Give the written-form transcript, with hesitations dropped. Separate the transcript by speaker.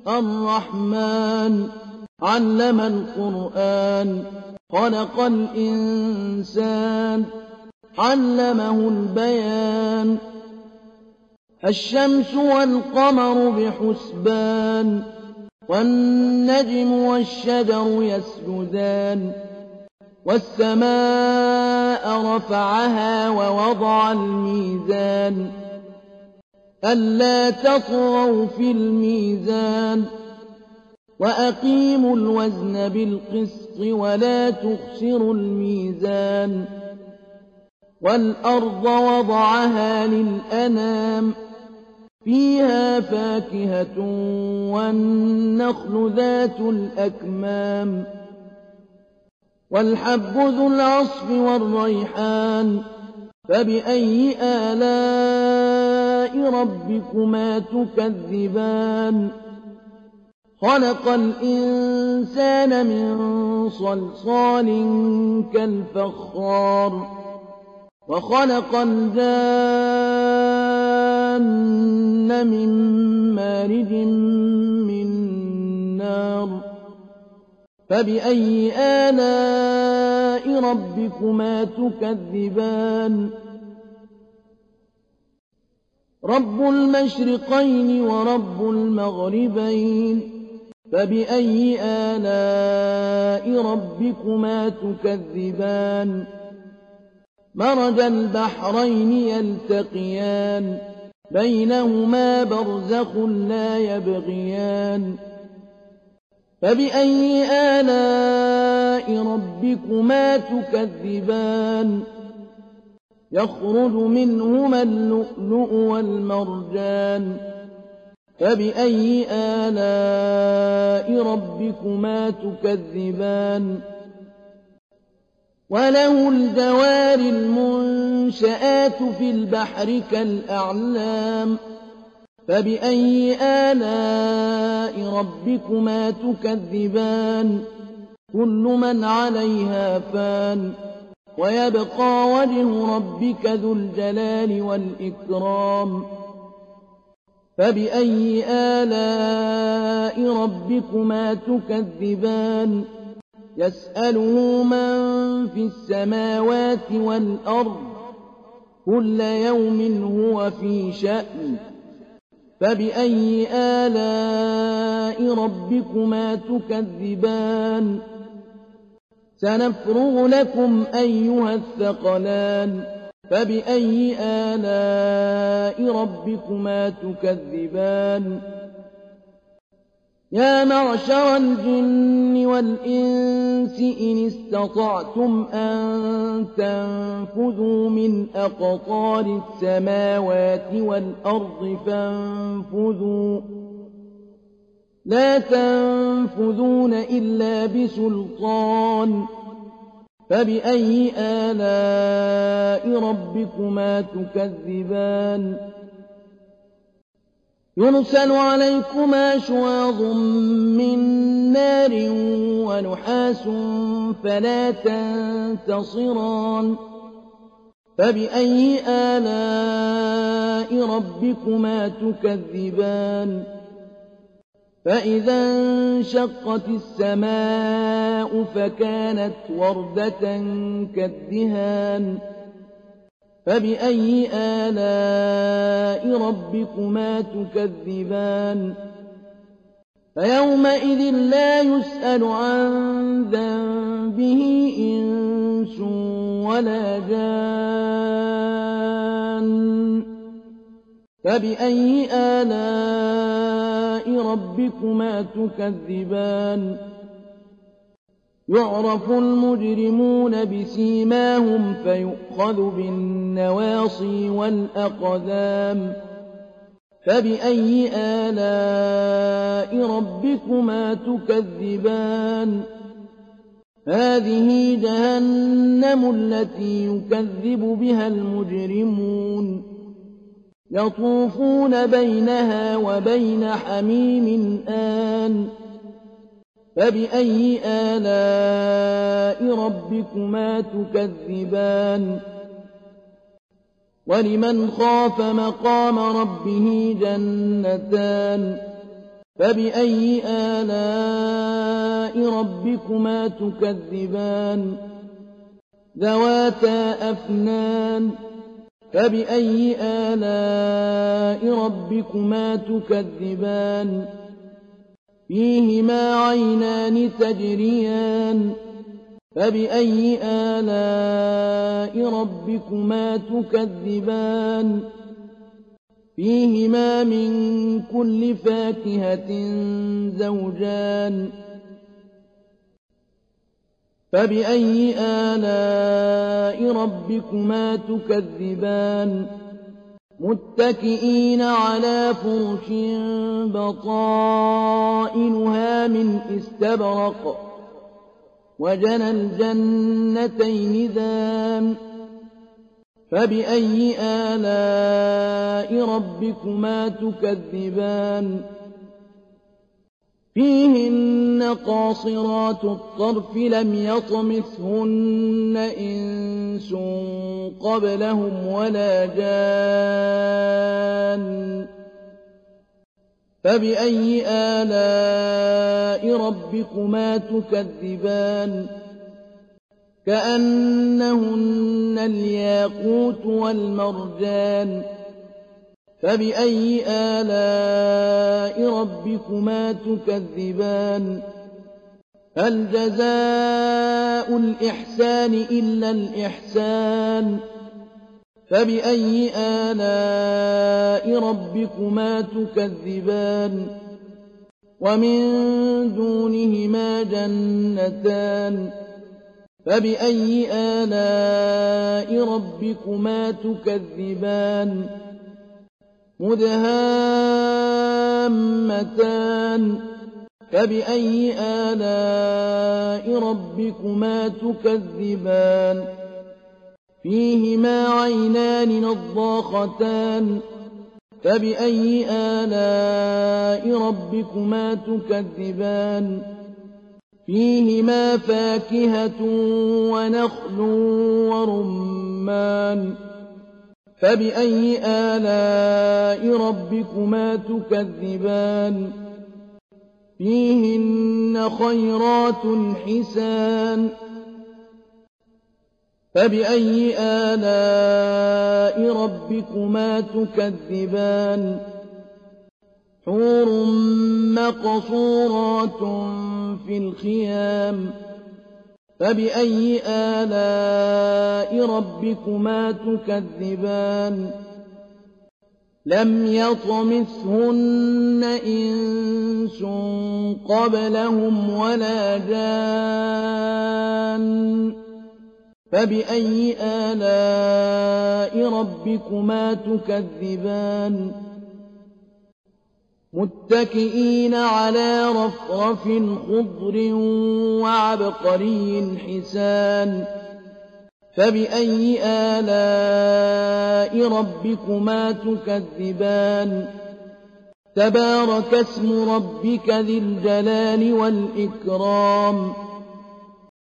Speaker 1: الرحمن علم القرآن خلق الإنسان علمه البيان الشمس والقمر بحسبان والنجم والشجر يسجدان والسماء رفعها ووضع الميزان ألا تطغوا في الميزان وأقيموا الوزن بالقسط ولا تخسروا الميزان والأرض وضعها للأنام فيها فاكهة والنخل ذات الأكمام والحب ذو العصف والريحان فبأي آلاء ربكما تكذبان خلق الإنسان من صلصال كالفخار وخلق الجان من مارج من نار فبأي آلاء ربكما تكذبان رب المشرقين ورب المغربين فبأي آلاء ربكما تكذبان مرج البحرين يلتقيان بينهما برزخ لا يبغيان فبأي آلاء ربكما تكذبان يخرج منهما اللؤلؤ والمرجان فبأي آلاء ربكما تكذبان وله الجوار المنشآت في البحر كالأعلام فبأي آلاء ربكما تكذبان كل من عليها فان ويبقى وجه ربك ذو الجلال والإكرام فبأي آلاء ربكما تكذبان يسأله من في السماوات والأرض كل يوم هو في شأن فبأي آلاء ربكما تكذبان سنفرغ لكم أيها الثقلان فبأي آلاء ربكما تكذبان يا معشر الجن والإنس إن استطعتم أن تنفذوا من أقطار السماوات والأرض فانفذوا لا تنفذون إلا بسلطان فبأي آلاء ربكما تكذبان يرسل عليكما شواظ من نار ونحاس فلا تنتصران فبأي آلاء ربكما تكذبان فإذا انشقت السماء فكانت وردة كالدهان فبأي آلاء ربكما تكذبان فيومئذ لا يسأل عن ذنبه إنس ولا جان فبأي آلاء ربكما تكذبان يعرف المجرمون بسيماهم فيؤخذ بالنواصي والأقدام فبأي آلاء ربكما تكذبان هذه جهنم التي يكذب بها المجرمون يطوفون بينها وبين حميم آن فبأي آلاء ربكما تكذبان ولمن خاف مقام ربه جنتان فبأي آلاء ربكما تكذبان ذواتا أفنان فبأي آلاء ربكما تكذبان فيهما عينان تجريان فبأي آلاء ربكما تكذبان فيهما من كل فاكهة زوجان فبأي آلاء ربكما تكذبان متكئين على فرش بطائنها من استبرق وجنى الجنتين دان فبأي آلاء ربكما تكذبان فيهن قاصرات الطرف لم يطمثهن إنس قبلهم ولا جان فبأي آلاء ربكما تكذبان كأنهن الياقوت والمرجان فبأي آلاء ربكما تكذبان هل جزاء الإحسان إلا الإحسان فبأي آلاء ربكما تكذبان ومن دونهما جنتان فبأي آلاء ربكما تكذبان مدهامتان فبأي آلاء ربكما تكذبان فيهما عينان نضاختان فبأي آلاء ربكما تكذبان فيهما فاكهة ونخل ورمان فبأي آلاء ربكما تكذبان فيهن خيرات حسان فبأي آلاء ربكما تكذبان حور مقصورات في الخيام فبأي آلاء ربكما تكذبان لم يطمثهن إنس قبلهم ولا جان فبأي آلاء ربكما تكذبان متكئين على رفرف خضر وعبقري حسان فبأي آلاء ربكما تكذبان تبارك اسم ربك ذي الجلال والإكرام